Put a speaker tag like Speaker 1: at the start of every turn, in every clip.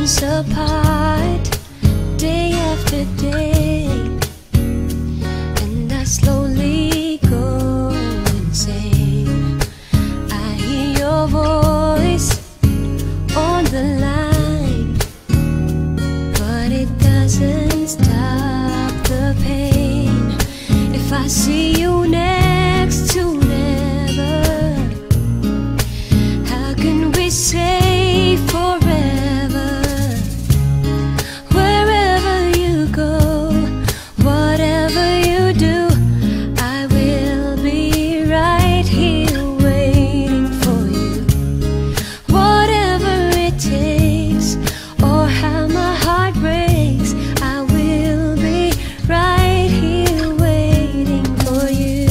Speaker 1: miles apart, day after day, and I slowly go insane. I hear your voice on the line, but it doesn't stop the pain. If I see you next to never, how can we say forever? Wherever you go, whatever you do, I will be right here waiting for you. Whatever it takes, or how my heart breaks, I will be right here waiting for you.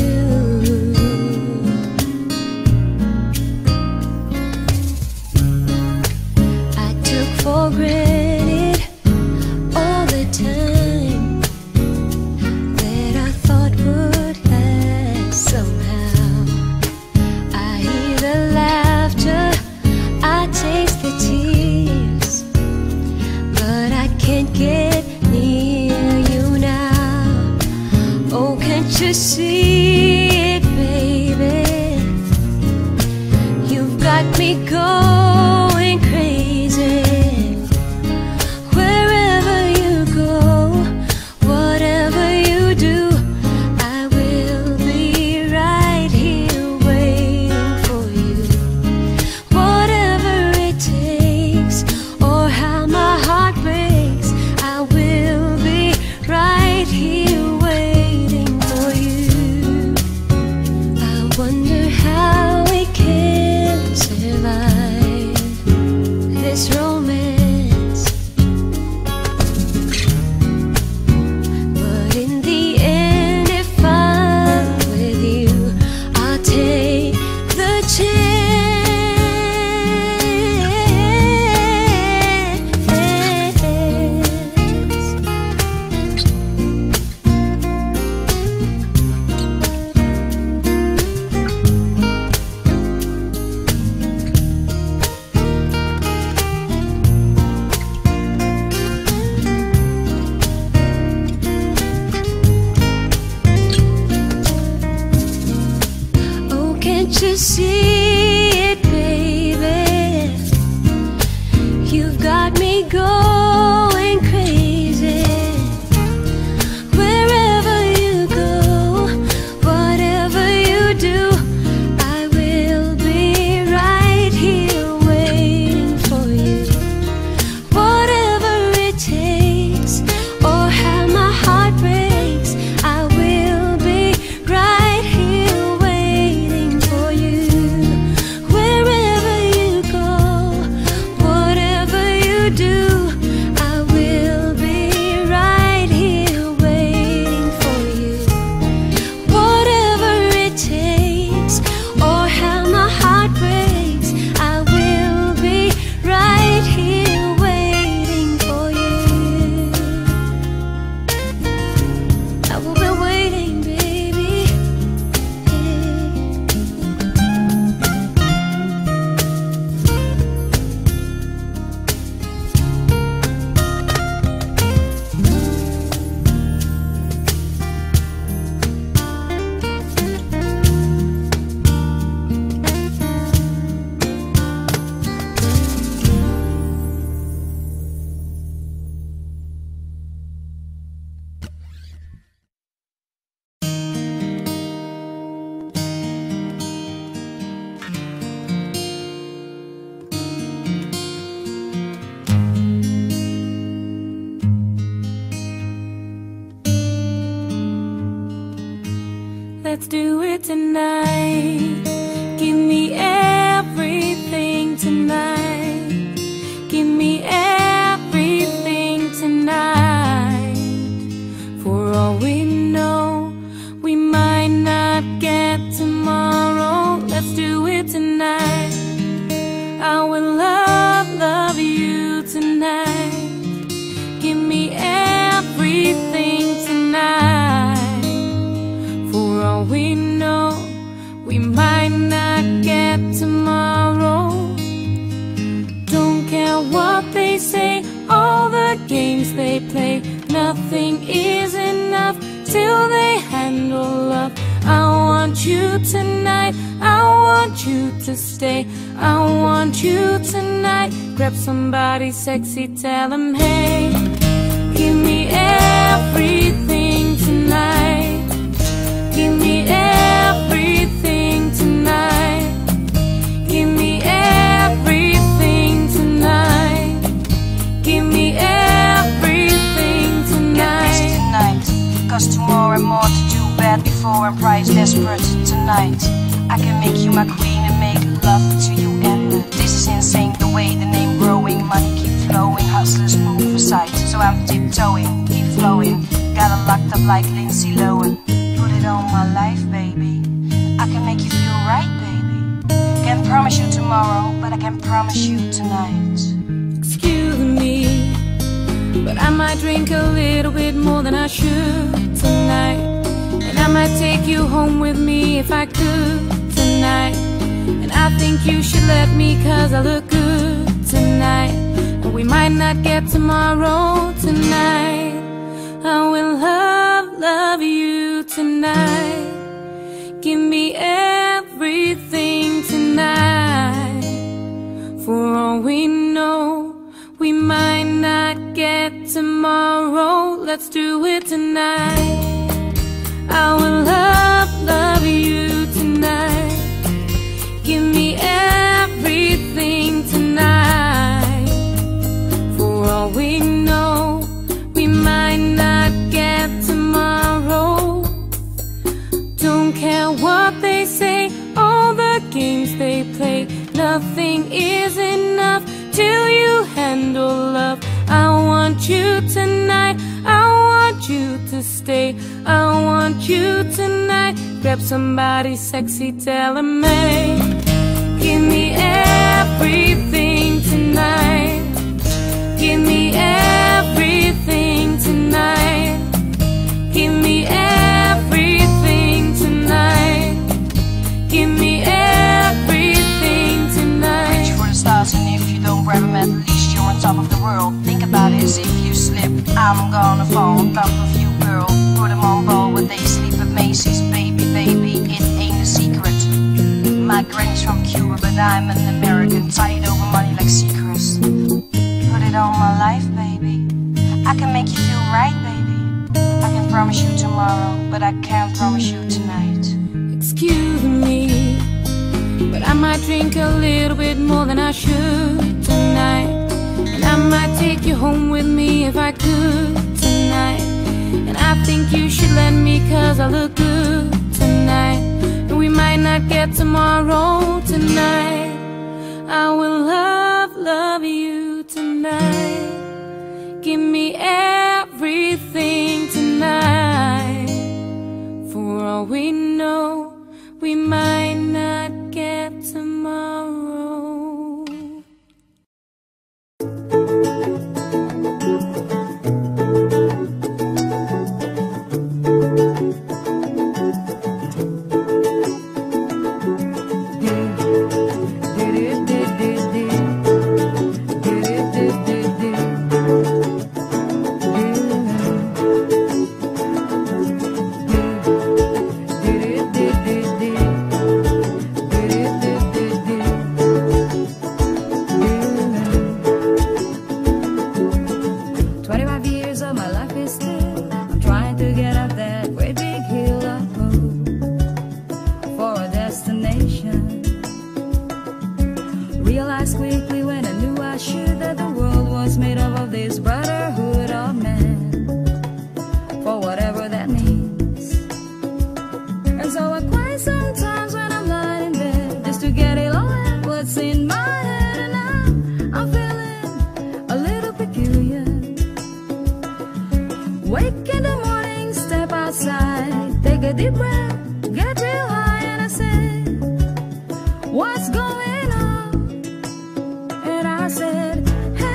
Speaker 1: I took for granted all the time that I thought would last somehow. I hear the laughter, I taste the tears, but I can't get near you now. Oh, can't you see it, baby? You've got me going crazy. Wherever you go, whatever you do, I will be right here waiting for you. Whatever it takes, or how my heart breaks, I will be right here waiting for you. I wonder how we can survive this romance, but in the end, if I'm with you, I'll take the chance. Oh, can't you see it, baby? You've got me going crazy. Wherever you go, whatever you do, I will be right here waiting for you. Whatever it takes, or how my heart breaks, I will be right here waiting for you. Wherever you go, whatever you do, I will be right here waiting for you. Whatever it takes, or how my heart breaks, I will be right here waiting for you. I will be waiting, baby.
Speaker 2: Let's do it tonight. Give me everything tonight. Give me everything tonight. For all we know, we might not get tomorrow. Let's do it tonight. I will love you tonight. Give me everything tonight. For all we know, we might not get tomorrow. Don't care what they say, games they play. Nothing is enough till they handle love. I want you tonight, I want you to stay. I want you tonight. Grab somebody sexy, tell them hey, give me everything tonight. Give me everything tonight. Give me everything tonight. Give me everything tonight.
Speaker 3: Get busy tonight, cause tomorrow more to do. Bad before and price desperate tonight. I can make you my queen and make love to you endless. This is insane, the way the name growing. Money keep flowing, hustlers move aside. So I'm tiptoeing, keep flowing. Got it locked up like Lindsay Lohan. Put it on my life, baby. I can make you feel right, baby. Can't promise you tomorrow, but I can promise you tonight.
Speaker 2: Excuse me, but I might drink a little bit more than I should tonight. And I might take you home with me if I could tonight. And I think you should let me, cause I look good tonight. And we might not get tomorrow tonight. I will love you tonight. Give me everything tonight. For all we know, we might not get tomorrow. Let's do it tonight. I will love you tonight. Give me everything tonight. For all we know, we might not get tomorrow. Don't care what they say, all the games they play. Nothing is enough till you handle love. I want you tonight, I want you to stay. I want you tonight. Grab somebody sexy, tell them hey, give me everything tonight. Give me everything tonight. Give me everything tonight. Give me everything tonight.
Speaker 3: Reach for the stars, and if you don't grab them, at least you're on top of the world. Think about it, as if you slip, I'm gonna fall on top of you, girl. Put them on ball when they sleep at Macy's. Baby, baby, it ain't a secret. My granny's from Cuba, but I'm an American. Tied over money like secrets. Put it on my life, baby. I can make you feel right, baby. I can promise you tomorrow, but I can't promise you tonight.
Speaker 2: Excuse me, but I might drink a little bit more than I should tonight. And I might take you home with me if I could tonight. And I think you should let me, cause I look good tonight. And we might not get tomorrow tonight. I will love you tonight. Give me everything tonight. For all we know, we might not get tomorrow. What's going on? And I said, hey.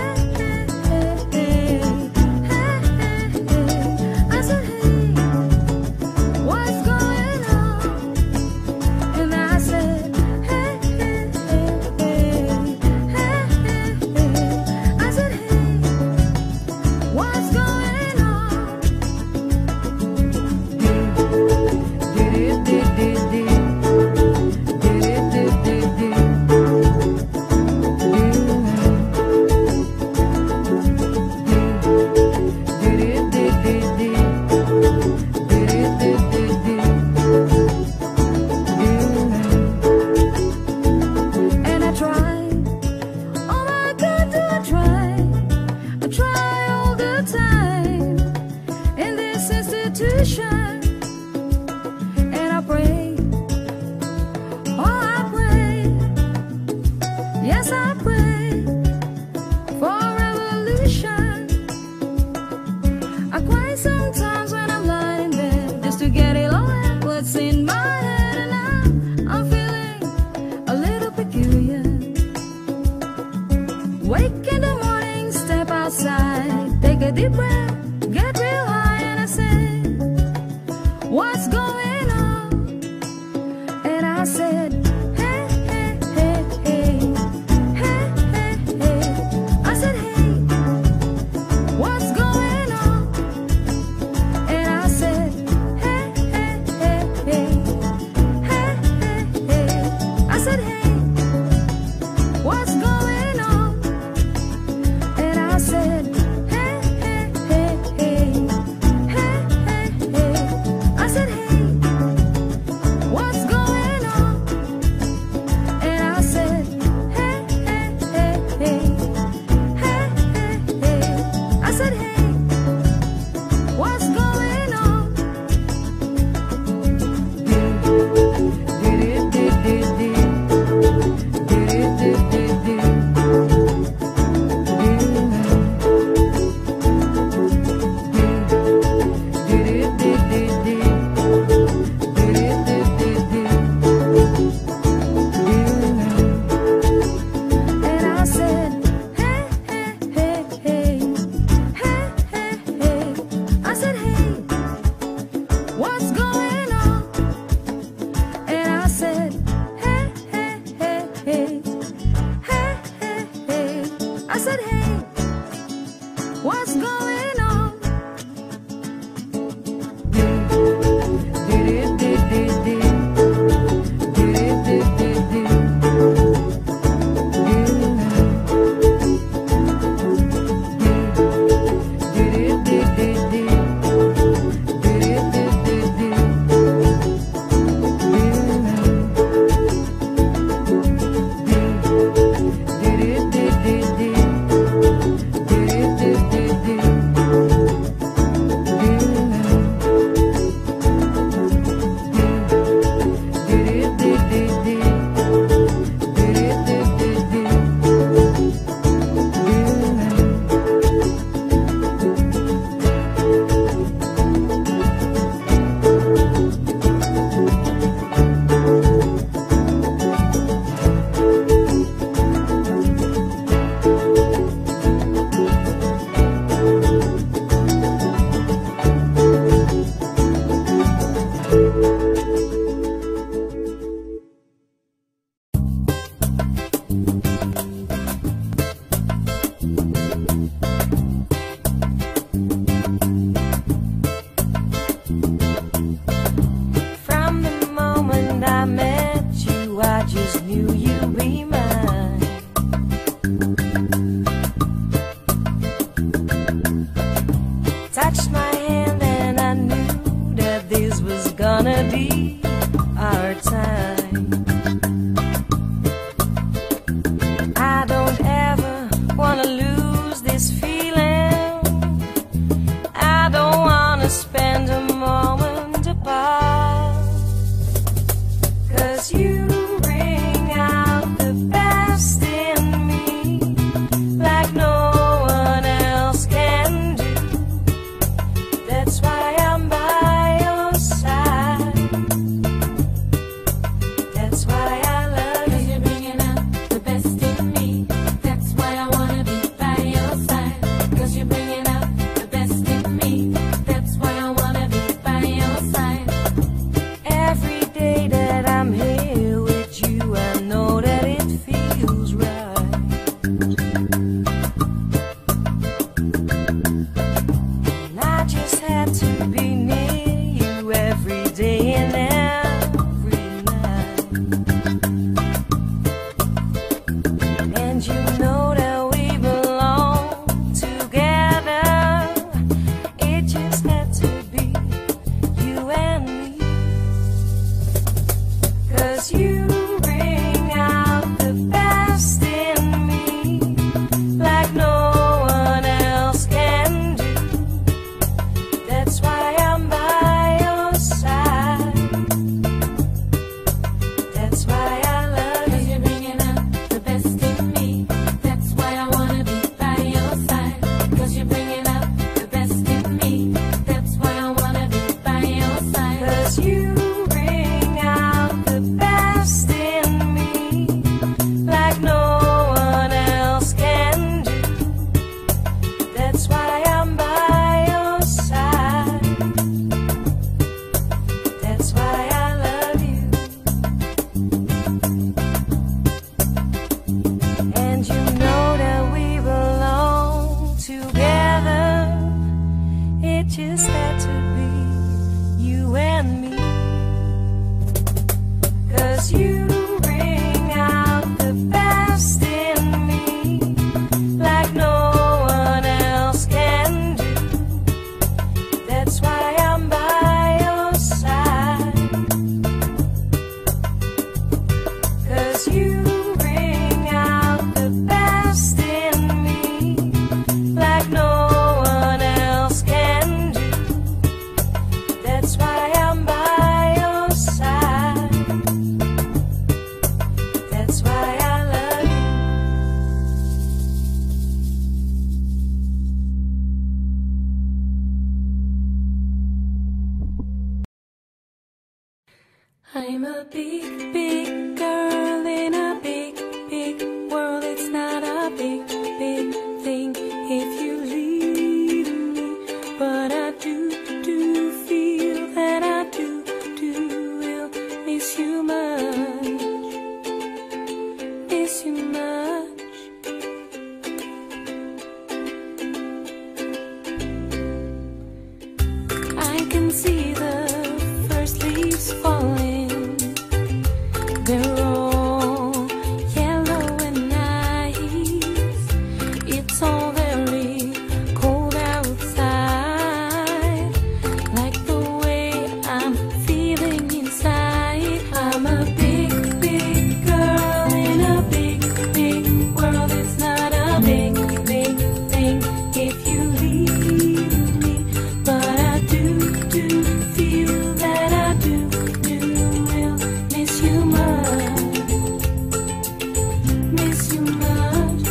Speaker 2: Yes, I pray for revolution. I cry sometimes when I'm lying there just to get it all out what's in my head, and now I'm feeling a little peculiar. Wake in the morning, step outside, take a deep breath, get real high, and I say, what's going on? And I said, hey, hey, hey, hey, hey, hey, hey. I said, hey, what's going on? And I said, hey, hey, hey, hey, hey, hey, hey. I said, hey, what's going on? And I said, hey, hey, hey, hey, hey, hey, hey. I said, hey, what's going on? And I said, hey, hey, hey, hey, hey, hey, hey. I said, hey, what's going on? And I said, hey, hey, hey, hey, hey, hey, hey. I said, hey, what's going on? And I said, hey, hey, hey, hey, hey, hey, hey. I said, hey, what's going on?
Speaker 3: you know that we belong together. It just had to be you and me. 'Cause you bring out the best in me like no one else can do. That's why I'm by your side. 'Cause you bring out the best in me like no one else can do. That's why I'm by your side. That's why I love you.
Speaker 2: I'm a big, big girl in a big, big world. It's not a big, big thing if you leave me, but I do feel that I do will miss you much, miss you much. I can see the first leaves falling. They're all yellow and nice. It's all very cold outside, like the way I'm feeling inside. I'm a big, big girl in a big, big world. It's not a big, big thing if you leave me, but I do feel that I do will miss you much, miss you much.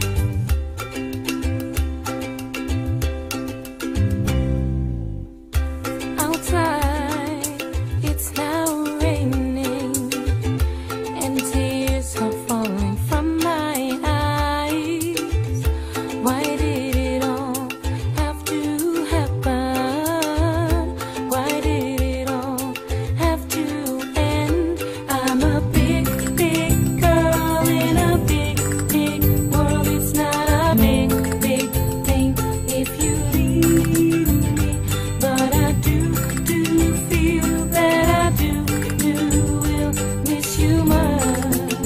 Speaker 2: Outside it's now raining and tears are falling from my eyes. Why did it all have to happen? Why did it all have to end? I'm a big, big girl in a big, big world. It's not a big, big thing if you leave me, but I do feel that I do will miss you much,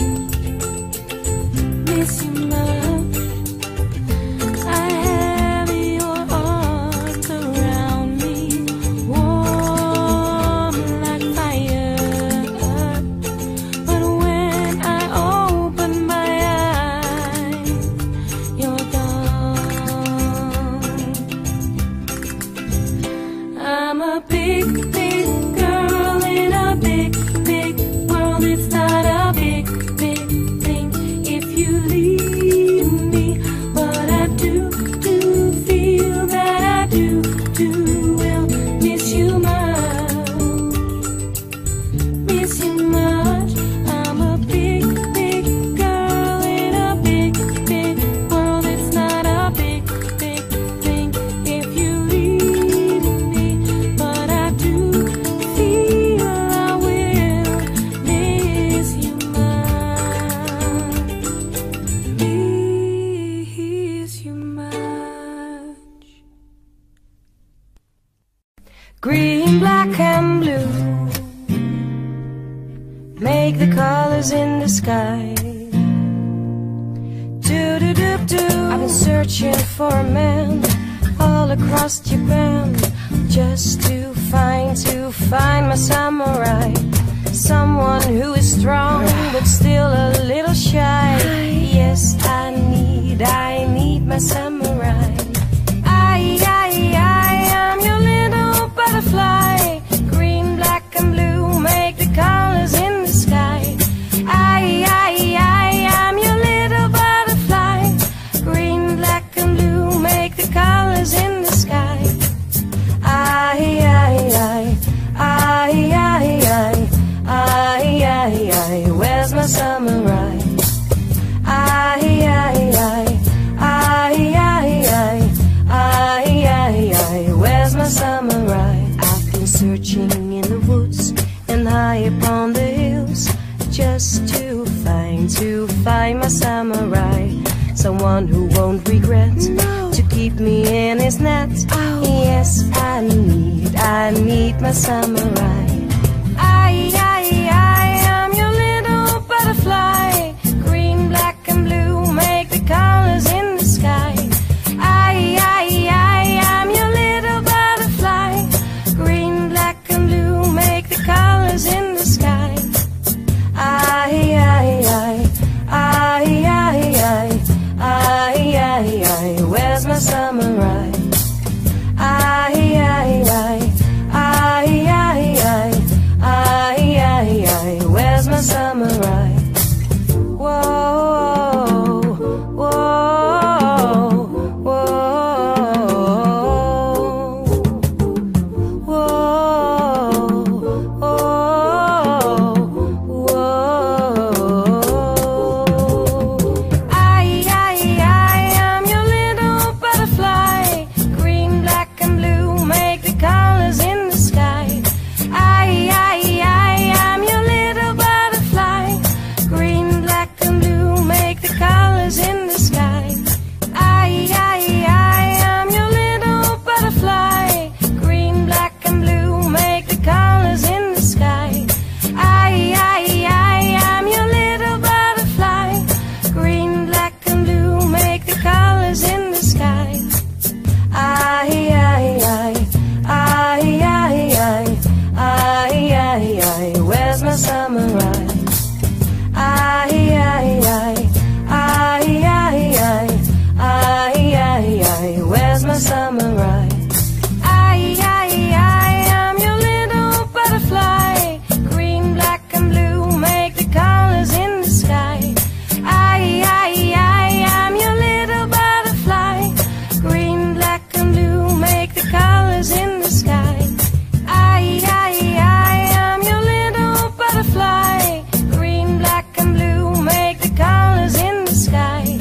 Speaker 2: miss you much. I have your arms around me, warm like fire. But when I open my eyes, you're gone. I'm a big, big girl in a big, big world. It's not a big, big thing if you leave me, but I do feel that I do will miss you much, miss you much. I'm a big, big girl in a big, big world. It's not a big, big thing if you leave me, but I do feel I will miss you much, miss you much.
Speaker 3: Green, black and blue make the colors in the sky. Do-do-do-do. I've been searching for a man all across Japan, just to find my samurai. Someone who is strong but still a little shy. Yes, I need my samurai. I'm your little butterfly. Green, black and blue make the colors in the sky. I'm your little butterfly. Green, black and blue make the colors in the sky. Where's my samurai? someone who won't regret to keep me in his net. Yes, I need my samurai. I am your little butterfly. Green, black and blue make the colors in the sky. I am your little butterfly. Green, black and blue make the colors in the sky. Where's my samurai? Where's my samurai? Whoa, whoa, whoa, whoa, whoa. I am your little butterfly. Green, black and blue make the colors in the sky. I am your little butterfly. Green, black and blue make the colors in the sky. I am your little butterfly. Green, black and blue make the colors in the sky. I am your little butterfly. Green, black and blue make the colors in the sky. Where's my samurai? Where's my samurai? I am your little butterfly. Green, black and blue make the colors in the sky. I am your little butterfly. Green, black and blue make the colors in the sky. I am your little butterfly. Green, black and blue make the colors in the sky.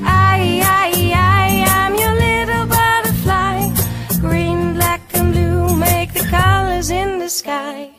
Speaker 3: I am your little butterfly. Green, black and blue make the colors in the sky.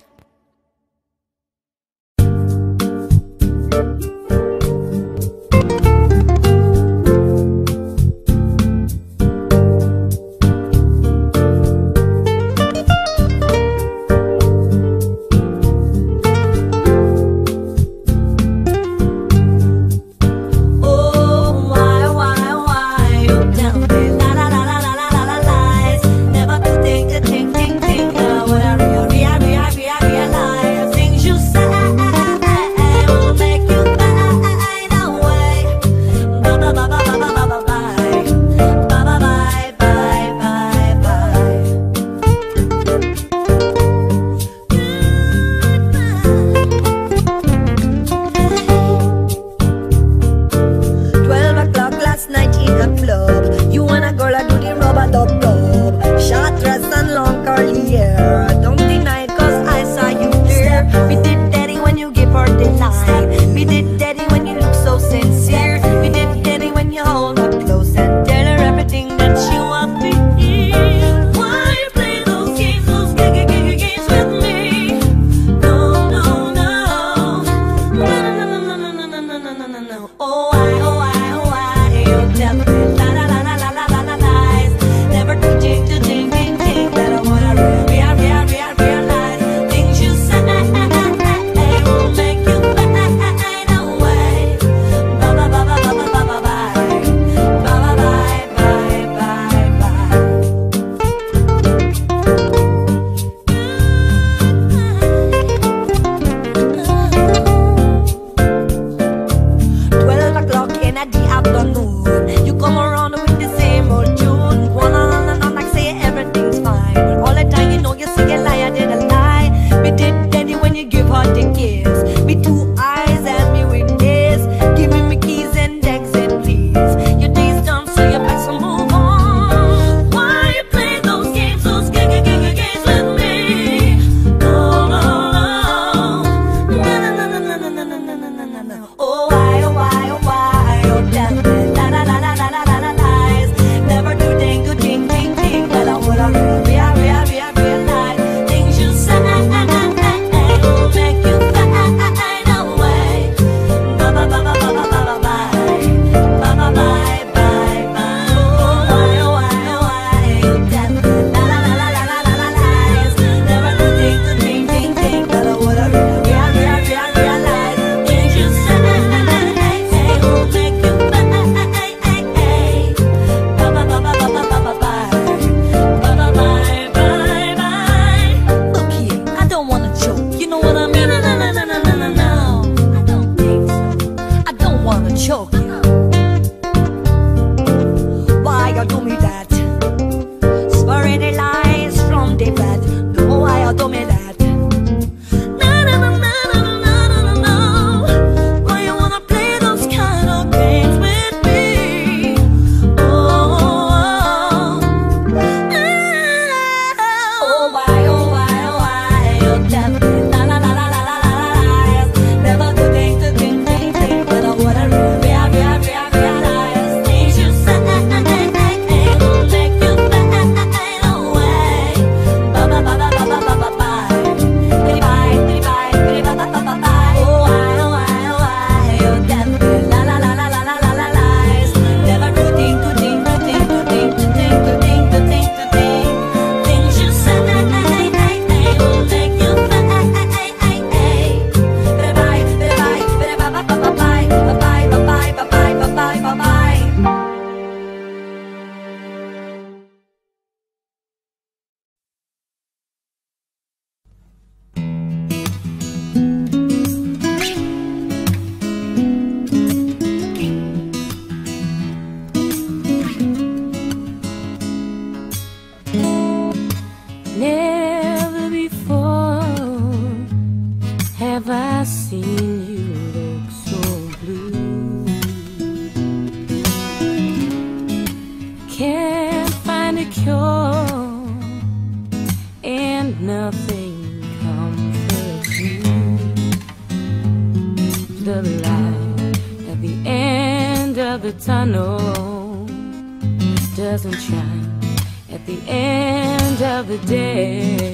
Speaker 2: the tunnel doesn't shine at the end of the day.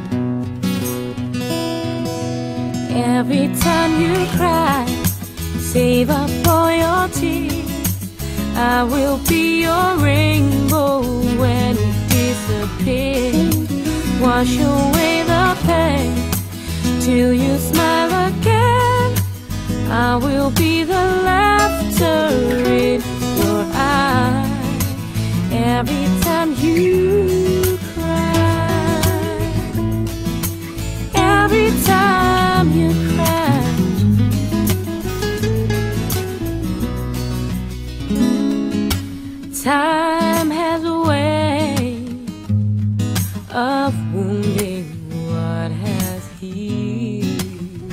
Speaker 2: Every time you cry, save up all your tears. I will be your rainbow when it disappears. Wash away the pain till you smile again. I will be the laughter in your eye every time you cry. Every time you cry. Time has a way of wounding what has healed.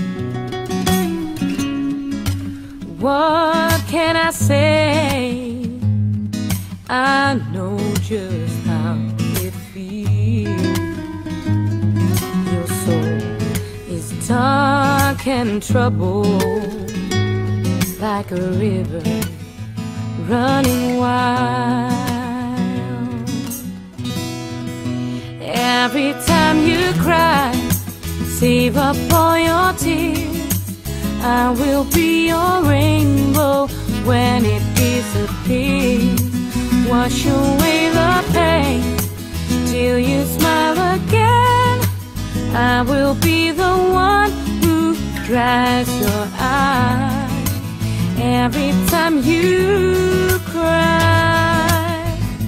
Speaker 2: What can I say? I know just how it feels. Your soul is dark and troubled, like a river running wild. Every time you cry, save up all your tears. I will be your rainbow when it disappears. Wash away the pain till you smile again. I will be the one who dries your eyes every time you cry.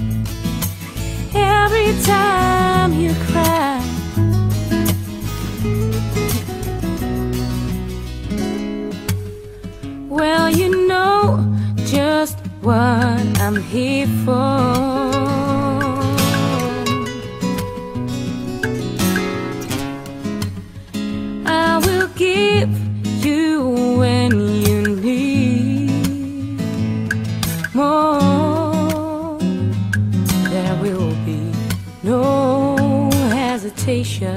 Speaker 2: Every time you cry. Well, you know just what I'm here for. I will give you when you need more. There will be no hesitation.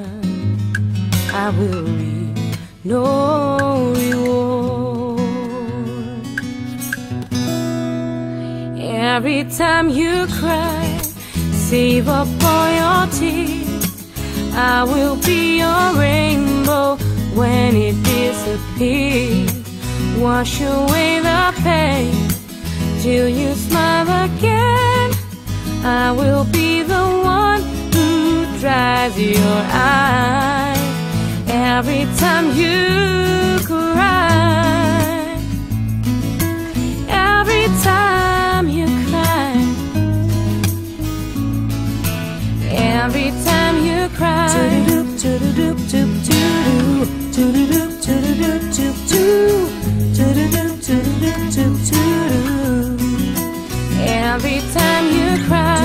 Speaker 2: I will leave no reward. Every time you cry, save up all your tears. I will be your rainbow when it disappears. Wash away the pain till you smile again. I will be the one who dries your eyes every time you cry. Every time you cry. Every time you cry. Every time you cry.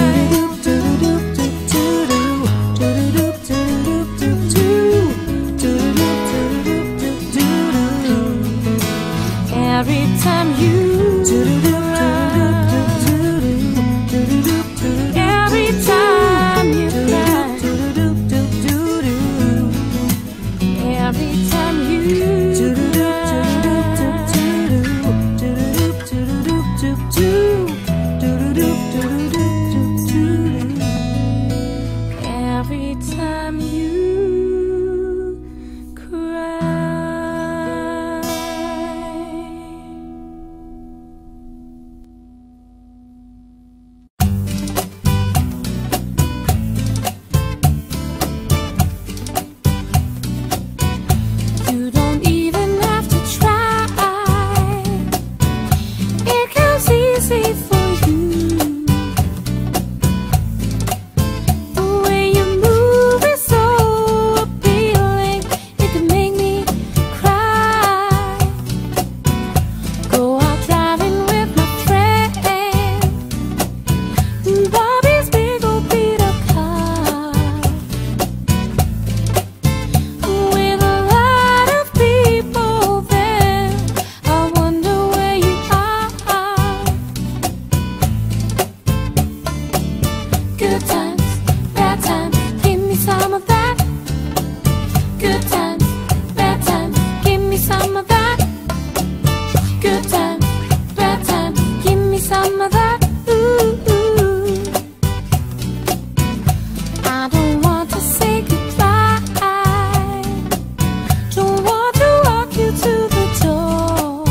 Speaker 2: some of that. Ooh, ooh. I don't want to say goodbye. Don't want to walk you to the door.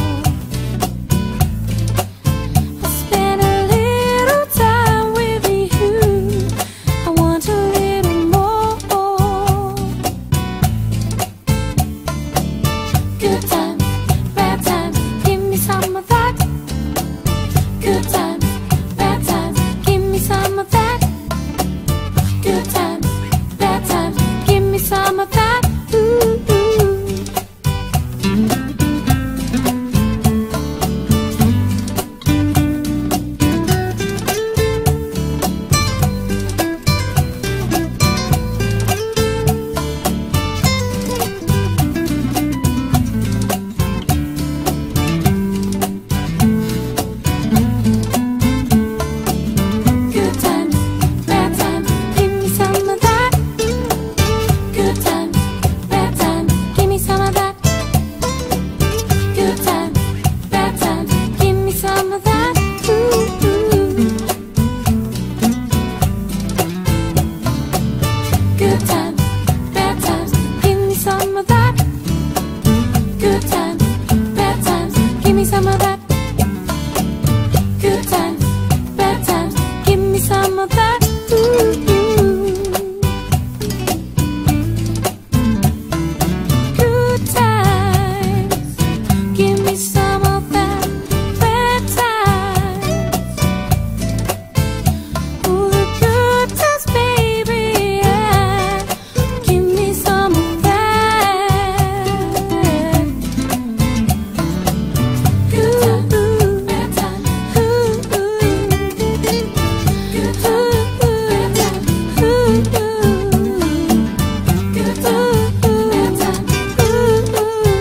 Speaker 2: I'll spend a little time with you. I want a little more. Good times, bad times, give me some of that. Good times, bad times, give me some of that. Good times, bad times, give me some of that. Ooh, ooh. Good times, bad times, give me some of that. Good times, bad times, give me some of that. Good times, bad times, give me some of that. Ooh, ooh. Good times, bad times, give me some of that. Good times, bad times, give me some of that. Good times, bad times, give me some of that. Ooh, ooh. Good times, give me some of that. Bad times, ooh, the good times, baby, yeah. Give me some of that. Good times, bad times, ooh, ooh. Good times, bad times, ooh, ooh. Good times, bad times, ooh,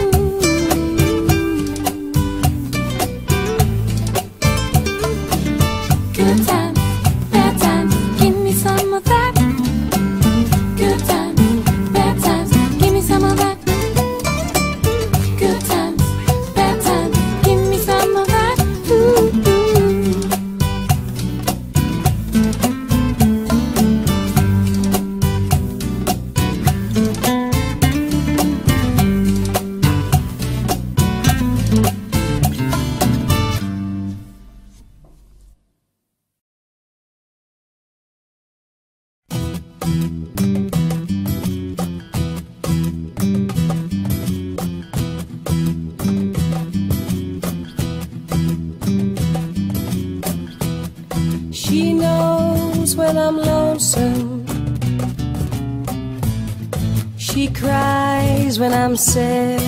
Speaker 2: ooh. Good times, bad times, give me some of that. Good times, bad times, give me some of that. Good times, bad times, give me some of that. Ooh, ooh.
Speaker 4: She knows when I'm lonesome. She cries when I'm sad.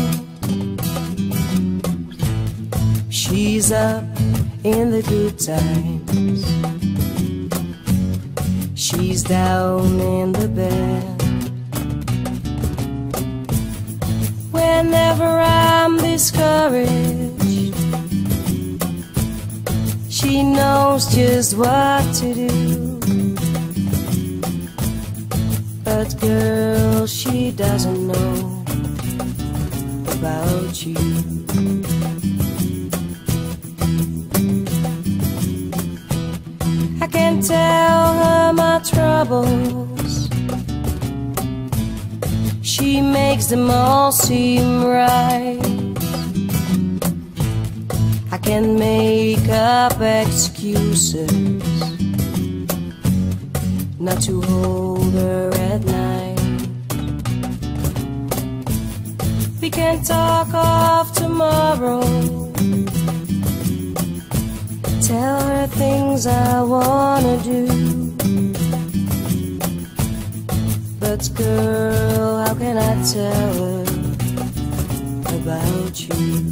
Speaker 4: She's up in the good times. She's down in the bad. Whenever I'm discouraged, she knows just what to do. But girl, she doesn't know about you. I can tell her my troubles. She makes them all seem right. I can make up excuses not to hold her at night. We can talk of tomorrow, tell her things I wanna do. But girl, how can I tell her about you?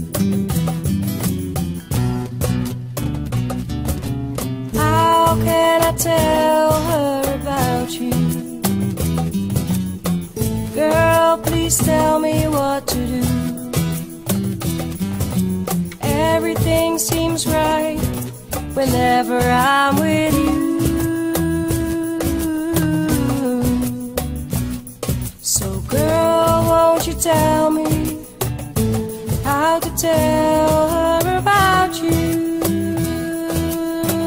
Speaker 4: How can I tell her about you? Girl, please tell me what to do. Everything seems right whenever I'm with you. So girl, won't you tell me how to tell her about you?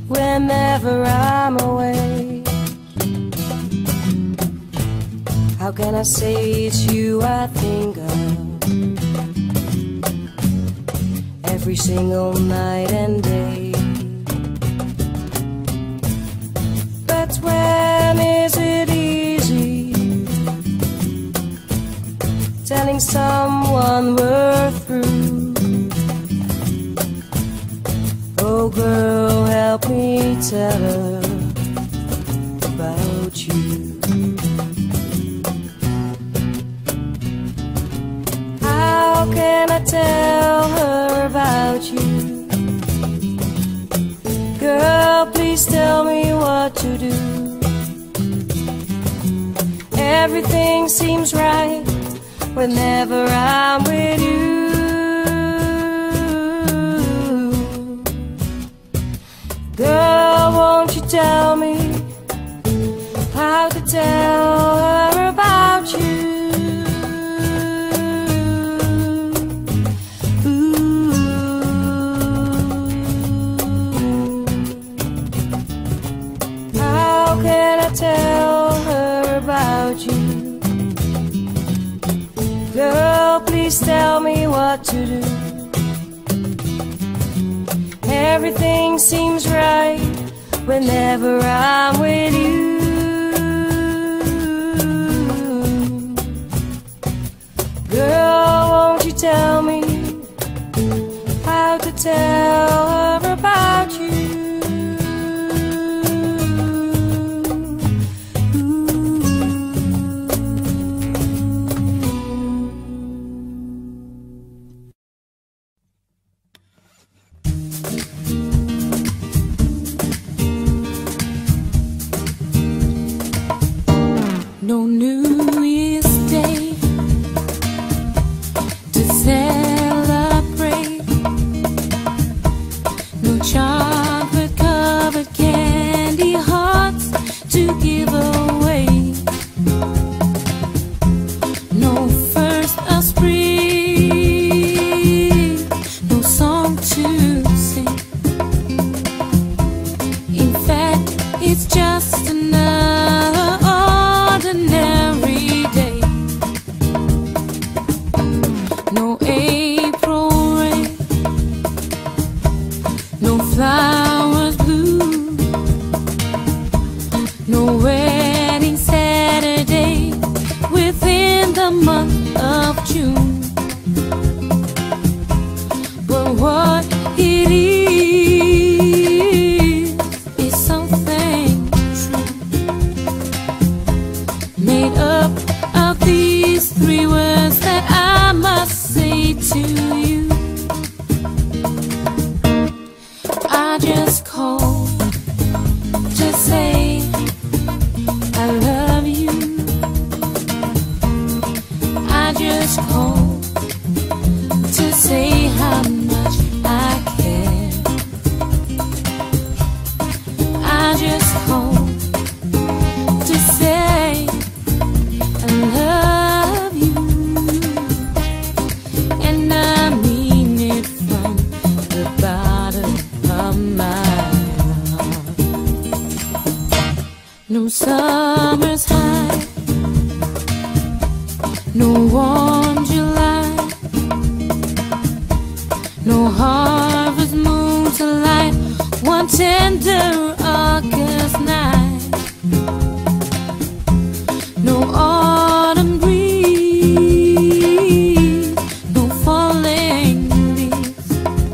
Speaker 4: whenever I'm away. How can I say it's you I think of every single night and day? But when is it easy telling someone we're through? Oh girl, help me tell her about you. How can I tell her about you? Girl, please tell me what to do. Everything seems right whenever I'm with you. Girl, won't you tell me how to tell her about you? How can I tell her about you? Girl, please tell me what to do. Everything seems right whenever I'm with you. Girl, won't you tell me how to tell her about you?
Speaker 2: No New Year's Day to celebrate. No chocolate covered candy hearts to give away. No first of spring, no song to sing. In fact, it's just another ordinary day. No April rain, no flowers blue, no wedding Saturday within the month of June. But what it is something true, made up of these three words that I must say to you. I just called to say I love you. I just called to say how much I care. I just called to say I love you, and I mean it from the bottom of my heart. No summer's high, no warm July, no harvest moon to light one tender August night. No autumn breeze, no falling leaves,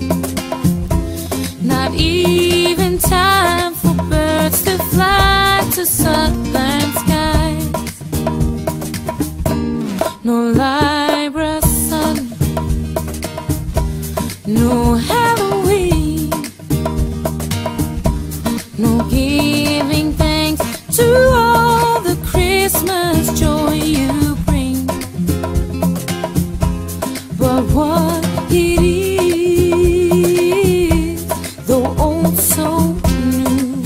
Speaker 2: not even time for birds to fly to southern skies. No Libra sun, no Halloween, no giving thanks to all the Christmas joy you bring. But what it is, though old so new,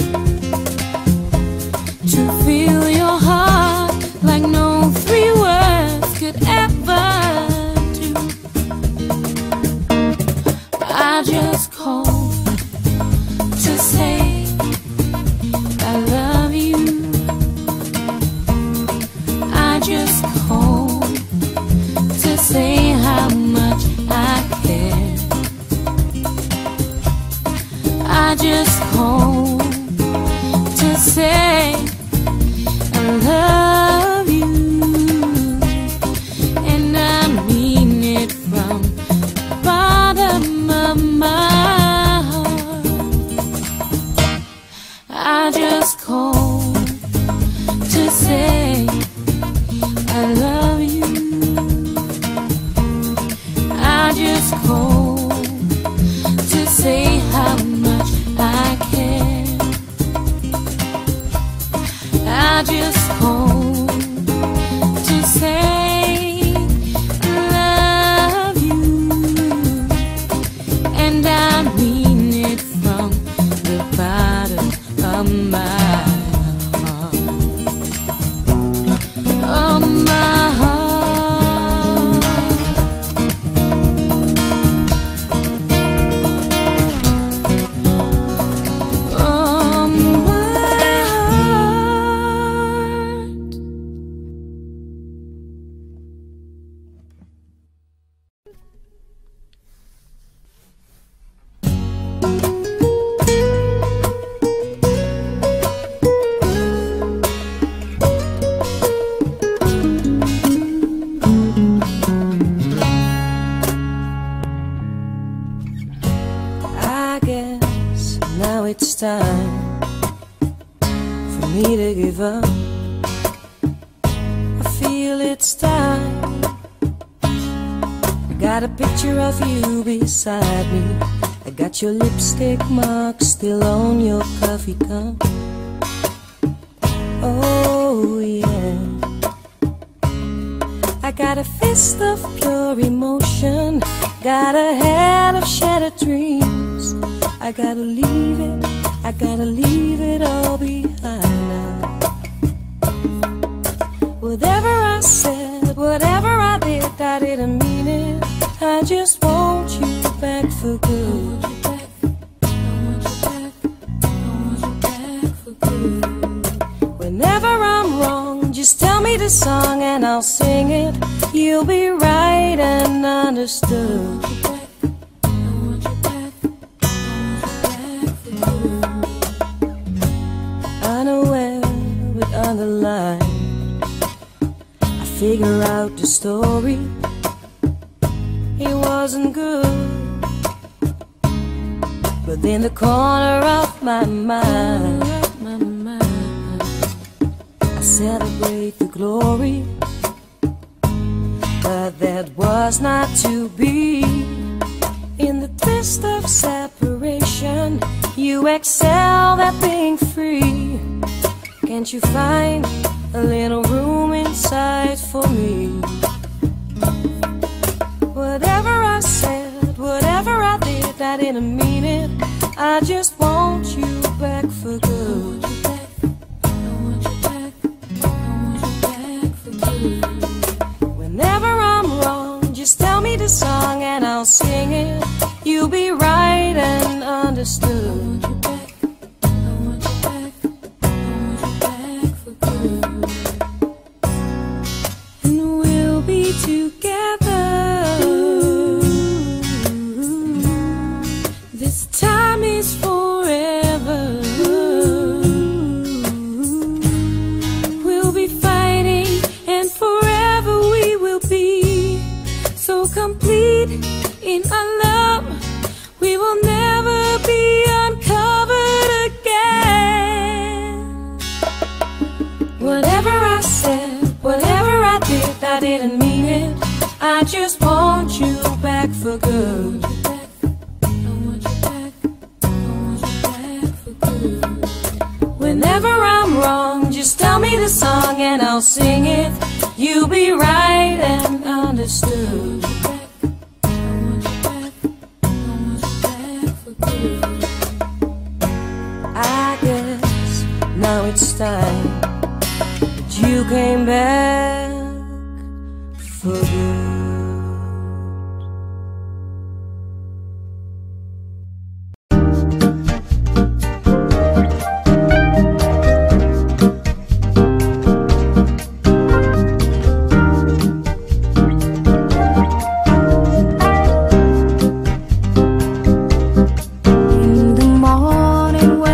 Speaker 2: to fill your heart like no three words could ever do. I just called to say home to say I love you, and I mean it from the bottom of my heart. I just called to say I love you. I just called to say how much I care. I just called to say I love you, and I mean it from the bottom of my heart. Of my heart.
Speaker 4: Now it's time for me to give up. I feel it's time. I got a picture of you beside me. I got your lipstick mark still on your coffee cup. Oh yeah. I got a fist of pure emotion, got a head of shattered dreams. I gotta leave it all behind now. Whatever I said, whatever I didn't mean it. I just want you back for good. Whenever I'm wrong, just tell me the song and I'll sing it. You'll be right and understood. Unaware but underlined, I figure out the story. It wasn't good, but in the corner of my mind, I celebrate the glory. But that was not to be. In the twist of separation, you excel at being free. Can't you find a little room inside for me? Whatever I said, whatever I did, I didn't mean it. I just want you back for good. Whenever I'm wrong, just tell me the song and I'll sing it. You'll be right and understood. And we'll be together. This time is forever. We'll be fighting and forever we will be so complete in our love. We will never be uncovered again. Whatever I said, whatever I didn't mean it. I just want you back for good. Whenever I'm wrong, just tell me the song and I'll sing it. You'll be right and understood. I guess now it's time that you came back for good.
Speaker 2: In the morning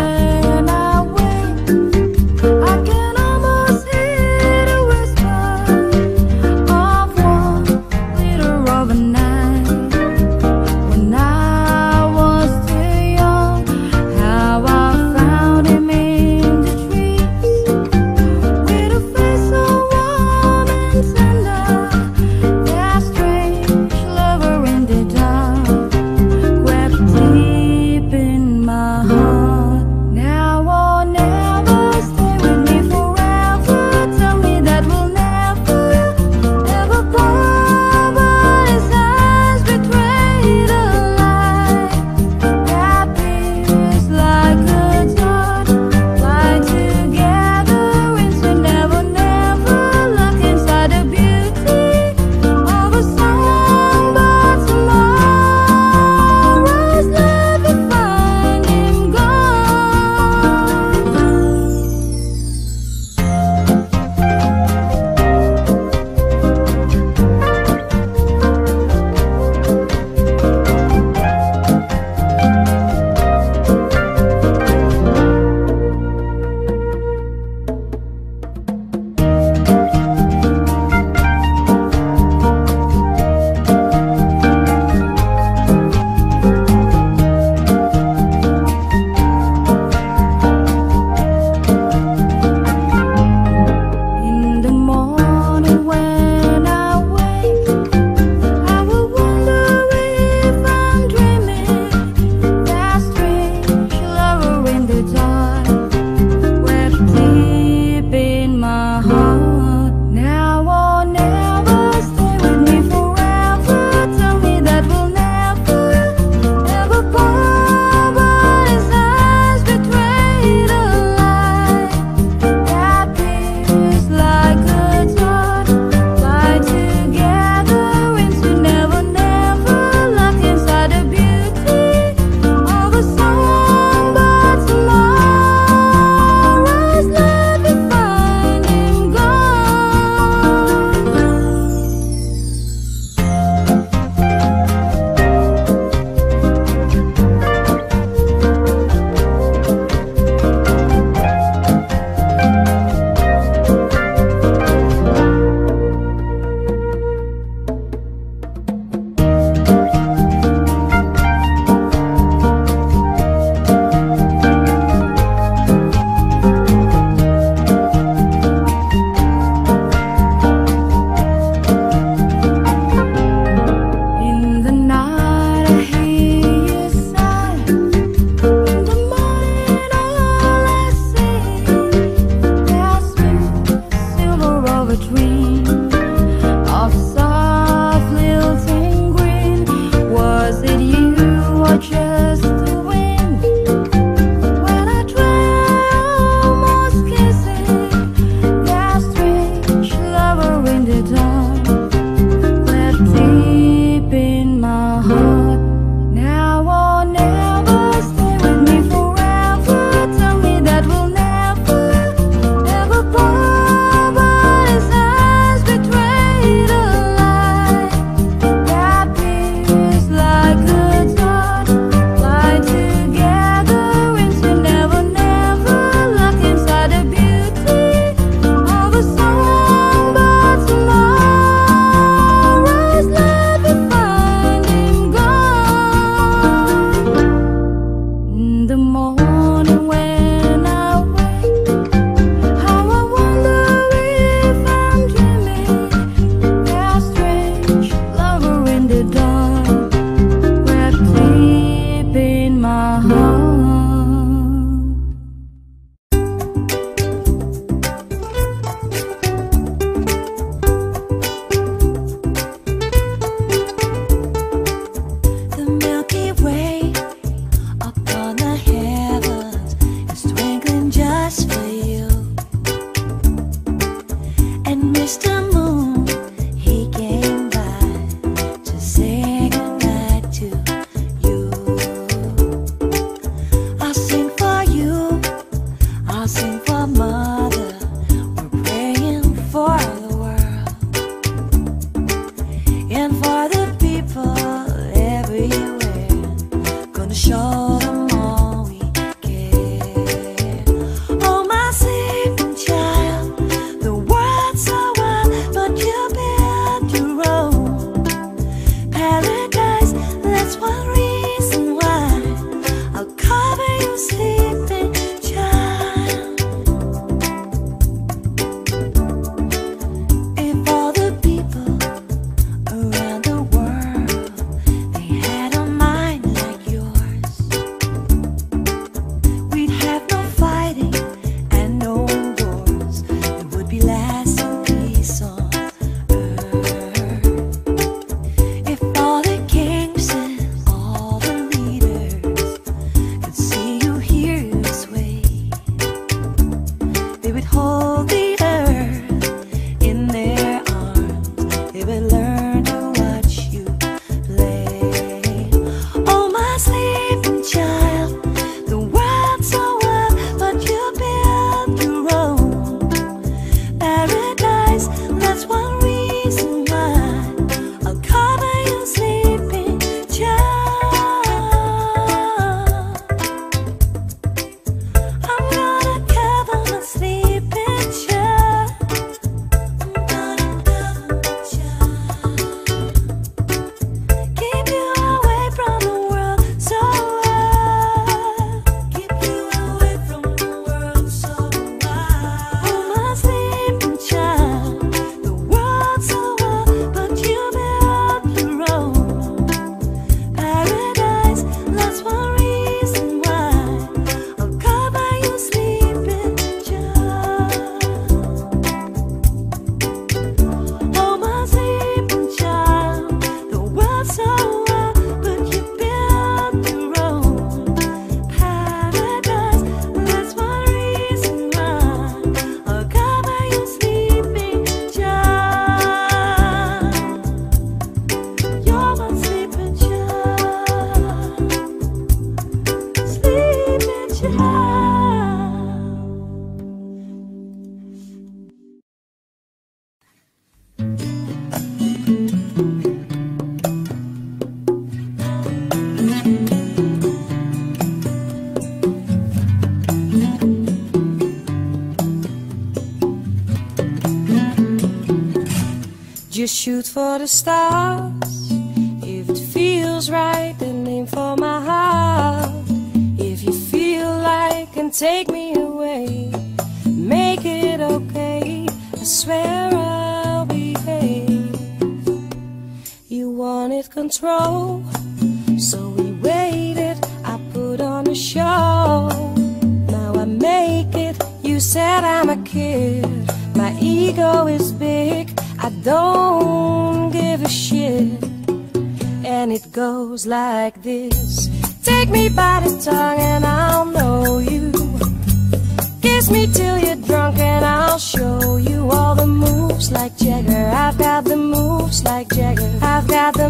Speaker 4: just shoot for the stars. If it feels right, then aim for my heart. If you feel like and take me away, make it okay, I swear I'll behave. You wanted control, so we waited, I put on a show. Now I make it, you said I'm a kid. My ego is big, I don't give a shit. And it goes like this. Take me by the tongue and I'll know you. Kiss me till you're drunk and I'll show you all the moves like Jagger. I've got the moves like Jagger. I've got the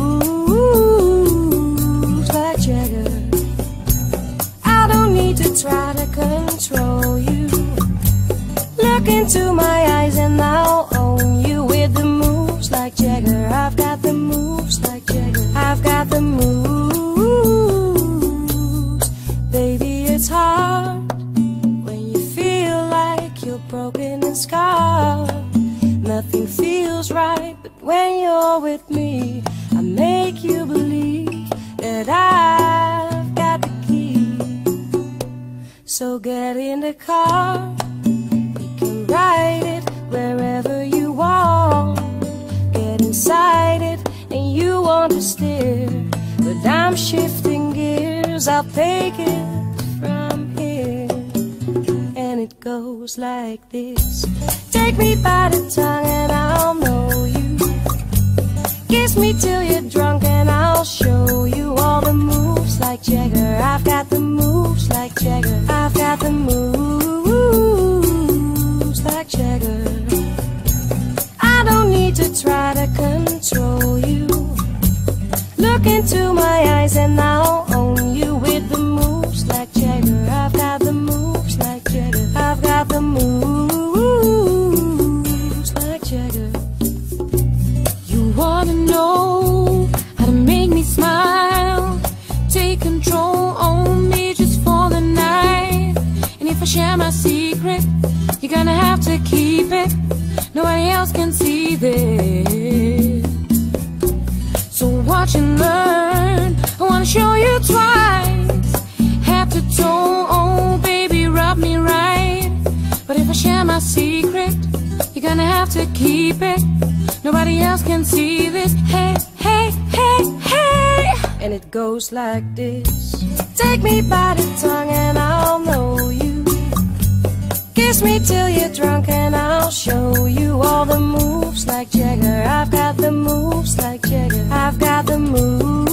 Speaker 4: moves like Jagger. I don't need to try to control you. Look into my eyes and I'll own you with the moves like Jagger. I've got the moves like Jagger. I've got the moves. Baby, it's hard when you feel like you're broken and scarred. Nothing feels right, but when you're with me, I make you believe that I've got the key. So get in the car, ride it wherever you want. Get inside it and you want to steer, but I'm shifting gears, I'll take it from here. And it goes like this. Take me by the tongue and I'll know you. Kiss me till you're drunk and I'll show you all the moves like Jagger. I've got the moves like Jagger. I've got the moves like Jagger. I don't need to try to control you. Look into my eyes and I'll own you with the moves like Jagger. I've got the moves like Jagger. I've got the moves like Jagger.
Speaker 2: You wanna know how to make me smile, take control, own me just for the night. And if I share my secret, you're gonna have to keep it. Nobody else can see this. So watch and learn. I wanna show you twice, head to toe. Oh baby, rub me right. But if I share my secret, you're gonna have to keep it. Nobody else can see this. Hey, hey, hey, hey.
Speaker 4: And it goes like this. Take me by the tongue and I'll know you. Kiss me till you're drunk and I'll show you all the moves like Jagger. I've got the moves like Jagger. I've got the moves